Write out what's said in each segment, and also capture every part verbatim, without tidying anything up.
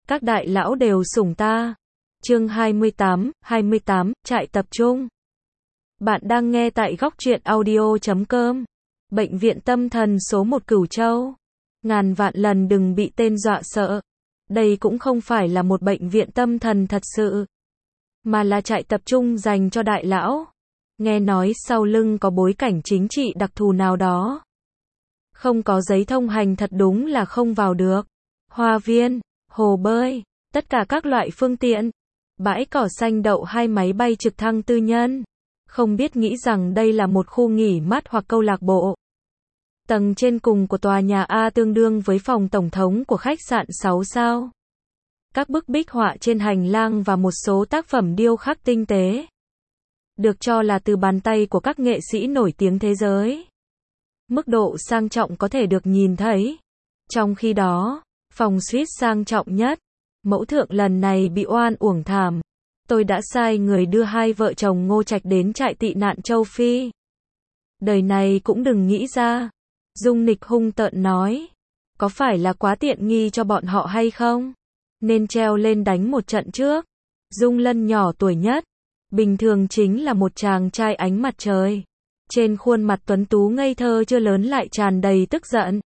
Các đại lão đều sủng ta. Chương hai mươi tám, hai mươi tám, trại tập trung. Bạn đang nghe tại góc truyện audio chấm com. Bệnh viện tâm thần số một Cửu Châu. Ngàn vạn lần đừng bị tên dọa sợ. Đây cũng không phải là một bệnh viện tâm thần thật sự, mà là trại tập trung dành cho đại lão. Nghe nói sau lưng có bối cảnh chính trị đặc thù nào đó. Không có giấy thông hành thật đúng là không vào được. Hoa viên, hồ bơi, tất cả các loại phương tiện. Bãi cỏ xanh đậu hai máy bay trực thăng tư nhân. Không biết nghĩ rằng đây là một khu nghỉ mát hoặc câu lạc bộ. Tầng trên cùng của tòa nhà A tương đương với phòng tổng thống của khách sạn sáu sao. Các bức bích họa trên hành lang và một số tác phẩm điêu khắc tinh tế. Được cho là từ bàn tay của các nghệ sĩ nổi tiếng thế giới. Mức độ sang trọng có thể được nhìn thấy. Trong khi đó, phòng suite sang trọng nhất, mẫu thượng lần này bị oan uổng thảm. Tôi đã sai người đưa hai vợ chồng Ngô Trạch đến trại tị nạn châu Phi. Đời này cũng đừng nghĩ ra. Dung Nịch hung tợn nói. Có phải là quá tiện nghi cho bọn họ hay không? Nên treo lên đánh một trận trước. Dung Lân nhỏ tuổi nhất. Bình thường chính là một chàng trai ánh mặt trời. Trên khuôn mặt tuấn tú ngây thơ chưa lớn lại tràn đầy tức giận.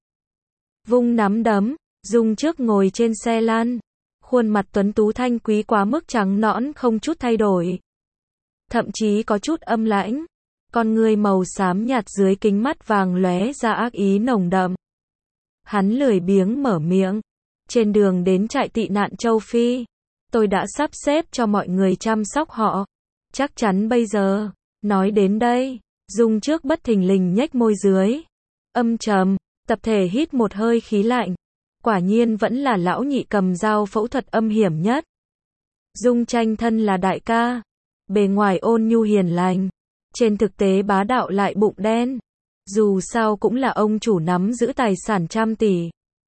Vung nắm đấm, Dung trước ngồi trên xe lăn. Khuôn mặt tuấn tú thanh quý quá mức trắng nõn không chút thay đổi. Thậm chí có chút âm lãnh. Con ngươi màu xám nhạt dưới kính mắt vàng lóe ra ác ý nồng đậm. Hắn lười biếng mở miệng. Trên đường đến trại tị nạn châu Phi, tôi đã sắp xếp cho mọi người chăm sóc họ. Chắc chắn bây giờ, nói đến đây, Dung trước bất thình lình nhếch môi dưới. Âm trầm, tập thể hít một hơi khí lạnh. Quả nhiên vẫn là lão nhị cầm dao phẫu thuật âm hiểm nhất. Dung tranh thân là đại ca. Bề ngoài ôn nhu hiền lành. Trên thực tế bá đạo lại bụng đen. Dù sao cũng là ông chủ nắm giữ tài sản trăm tỷ.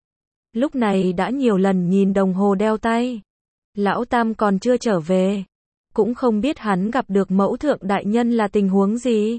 Lúc này đã nhiều lần nhìn đồng hồ đeo tay. Lão Tam còn chưa trở về. Cũng không biết hắn gặp được mẫu thượng đại nhân là tình huống gì.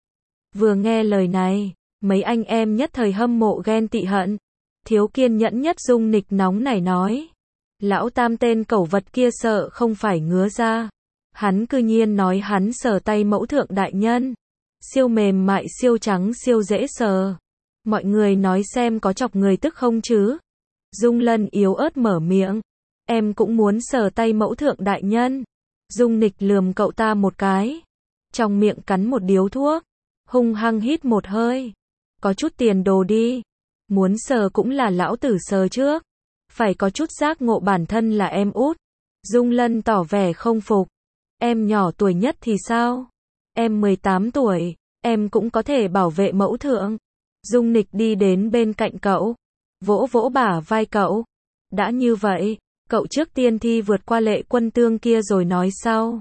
Vừa nghe lời này, mấy anh em nhất thời hâm mộ ghen tị hận. Thiếu kiên nhẫn nhất Dung Nịch nóng nảy nói. Lão Tam tên cẩu vật kia sợ không phải ngứa ra. Hắn cư nhiên nói hắn sờ tay mẫu thượng đại nhân. Siêu mềm mại siêu trắng siêu dễ sờ. Mọi người nói xem có chọc người tức không chứ. Dung Lân yếu ớt mở miệng. Em cũng muốn sờ tay mẫu thượng đại nhân. Dung Nịch lườm cậu ta một cái. Trong miệng cắn một điếu thuốc. Hung hăng hít một hơi. Có chút tiền đồ đi. Muốn sờ cũng là lão tử sờ trước. Phải có chút giác ngộ bản thân là em út. Dung Lân tỏ vẻ không phục. Em nhỏ tuổi nhất thì sao? Em mười tám tuổi. Em cũng có thể bảo vệ mẫu thượng. Dung Nịch đi đến bên cạnh cậu. Vỗ vỗ bả vai cậu. Đã như vậy, cậu trước tiên thi vượt qua lệ quân tương kia rồi nói sau.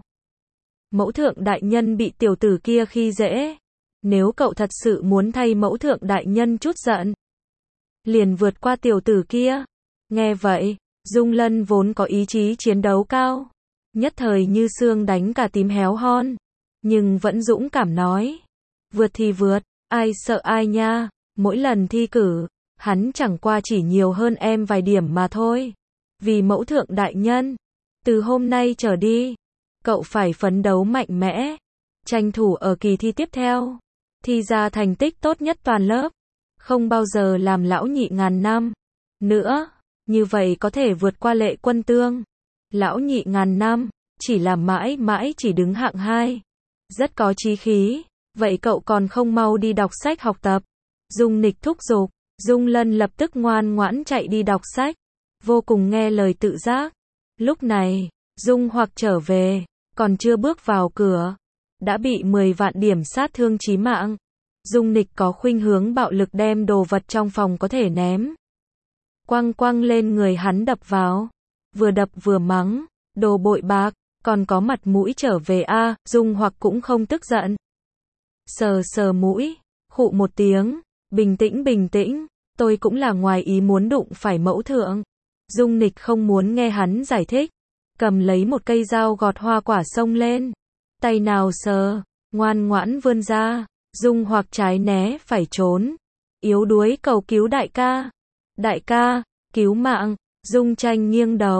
Mẫu thượng đại nhân bị tiểu tử kia khi dễ. Nếu cậu thật sự muốn thay mẫu thượng đại nhân chút giận, liền vượt qua tiểu tử kia. Nghe vậy, Dung Lân vốn có ý chí chiến đấu cao. Nhất thời như xương đánh cả tím héo hon. Nhưng vẫn dũng cảm nói. Vượt thì vượt, ai sợ ai nha. Mỗi lần thi cử, hắn chẳng qua chỉ nhiều hơn em vài điểm mà thôi. Vì mẫu thượng đại nhân, từ hôm nay trở đi, cậu phải phấn đấu mạnh mẽ. Tranh thủ ở kỳ thi tiếp theo. Thi ra thành tích tốt nhất toàn lớp. Không bao giờ làm lão nhị ngàn năm. Nữa, như vậy có thể vượt qua lệ quân tương. Lão nhị ngàn năm, chỉ là mãi mãi chỉ đứng hạng hai. Rất có chí khí. Vậy cậu còn không mau đi đọc sách học tập. Dung Nịch thúc giục. Dung Lân lập tức ngoan ngoãn chạy đi đọc sách. Vô cùng nghe lời tự giác. Lúc này, Dung Hoặc trở về. Còn chưa bước vào cửa. Đã bị mười vạn điểm sát thương chí mạng. Dung Nịch có khuynh hướng bạo lực đem đồ vật trong phòng có thể ném. Quăng quăng lên người hắn đập vào. Vừa đập vừa mắng. Đồ bội bạc. Còn có mặt mũi trở về a à, Dung Hoặc cũng không tức giận. Sờ sờ mũi. Khụ một tiếng. Bình tĩnh bình tĩnh. Tôi cũng là ngoài ý muốn đụng phải mẫu thượng. Dung Nịch không muốn nghe hắn giải thích. Cầm lấy một cây dao gọt hoa quả xông lên. Tay nào sờ. Ngoan ngoãn vươn ra. Dung Hoặc trái né phải trốn. Yếu đuối cầu cứu đại ca. Đại ca, cứu mạng. Dung Tranh nghiêng đầu.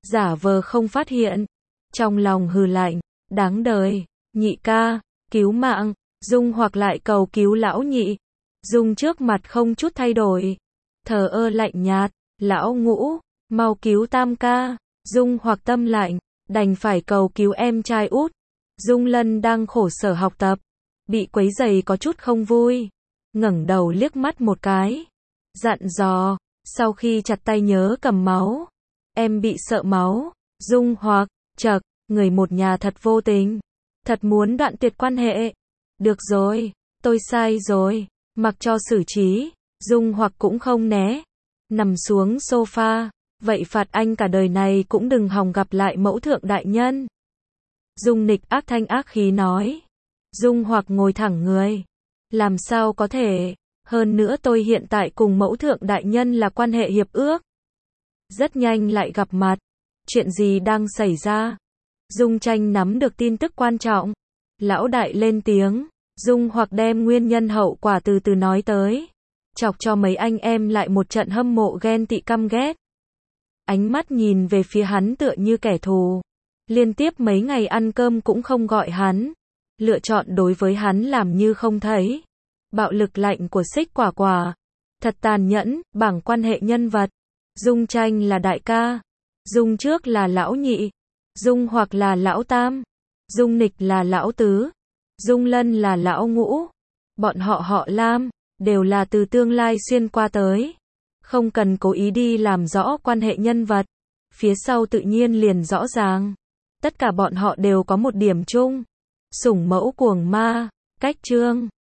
giả vờ không phát hiện. Trong lòng hừ lạnh, đáng đời, nhị ca, cứu mạng, Dung Hoặc lại cầu cứu lão nhị. Dung trước mặt không chút thay đổi, thờ ơ lạnh nhạt, lão ngũ, mau cứu tam ca. Dung Hoặc tâm lạnh, đành phải cầu cứu em trai út. Dung Lân đang khổ sở học tập, bị quấy rầy có chút không vui, ngẩng đầu liếc mắt một cái, dặn dò, sau khi chặt tay nhớ cầm máu. Em bị sợ máu. Dung Hoặc, chậc, người một nhà thật vô tình, thật muốn đoạn tuyệt quan hệ. Được rồi, tôi sai rồi, mặc cho xử trí. Dung Hoặc cũng không né, nằm xuống sofa, vậy phạt anh cả đời này cũng đừng hòng gặp lại mẫu thượng đại nhân. Dung Nịch ác thanh ác khí nói. Dung Hoặc ngồi thẳng người, làm sao có thể, hơn nữa tôi hiện tại cùng mẫu thượng đại nhân là quan hệ hiệp ước. Rất nhanh lại gặp mặt, chuyện gì đang xảy ra? Dung Tranh nắm được tin tức quan trọng, lão đại lên tiếng. Dung Hoặc đem nguyên nhân hậu quả từ từ nói tới, chọc cho mấy anh em lại một trận hâm mộ ghen tị căm ghét. Ánh mắt nhìn về phía hắn tựa như kẻ thù, liên tiếp mấy ngày ăn cơm cũng không gọi hắn, lựa chọn đối với hắn làm như không thấy. Bạo lực lạnh của Xích Quả Quả, thật tàn nhẫn. Bảng quan hệ nhân vật, Dung Tranh là đại ca, Dung Trước là lão nhị, Dung Hoặc là lão tam, Dung Nịch là lão tứ, Dung Lân là lão ngũ. Bọn họ họ Lam, đều là từ tương lai xuyên qua tới. Không cần cố ý đi làm rõ quan hệ nhân vật, phía sau tự nhiên liền rõ ràng. Tất cả bọn họ đều có một điểm chung, sủng mẫu cuồng ma. Cách chương